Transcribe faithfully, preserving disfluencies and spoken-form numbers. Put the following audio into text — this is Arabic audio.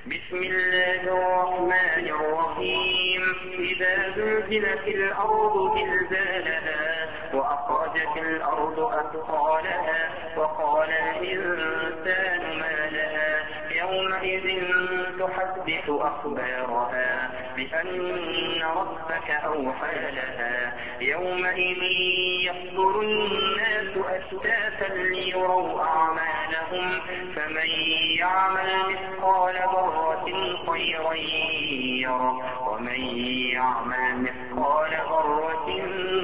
بسم الله الرحمن الرحيم إذا زلزلت الأرض زلزالها وأخرجت الأرض أثقالها وقال الإنسان ما لها يومئذ تحدث أخبارها بأن ربك أوحى لها يومئذ يصدر الناس أشتاتا ليروا أعمالهم فمن يعمل مثقال ذرة خيرا يره ومن يعمل مثقال ذرة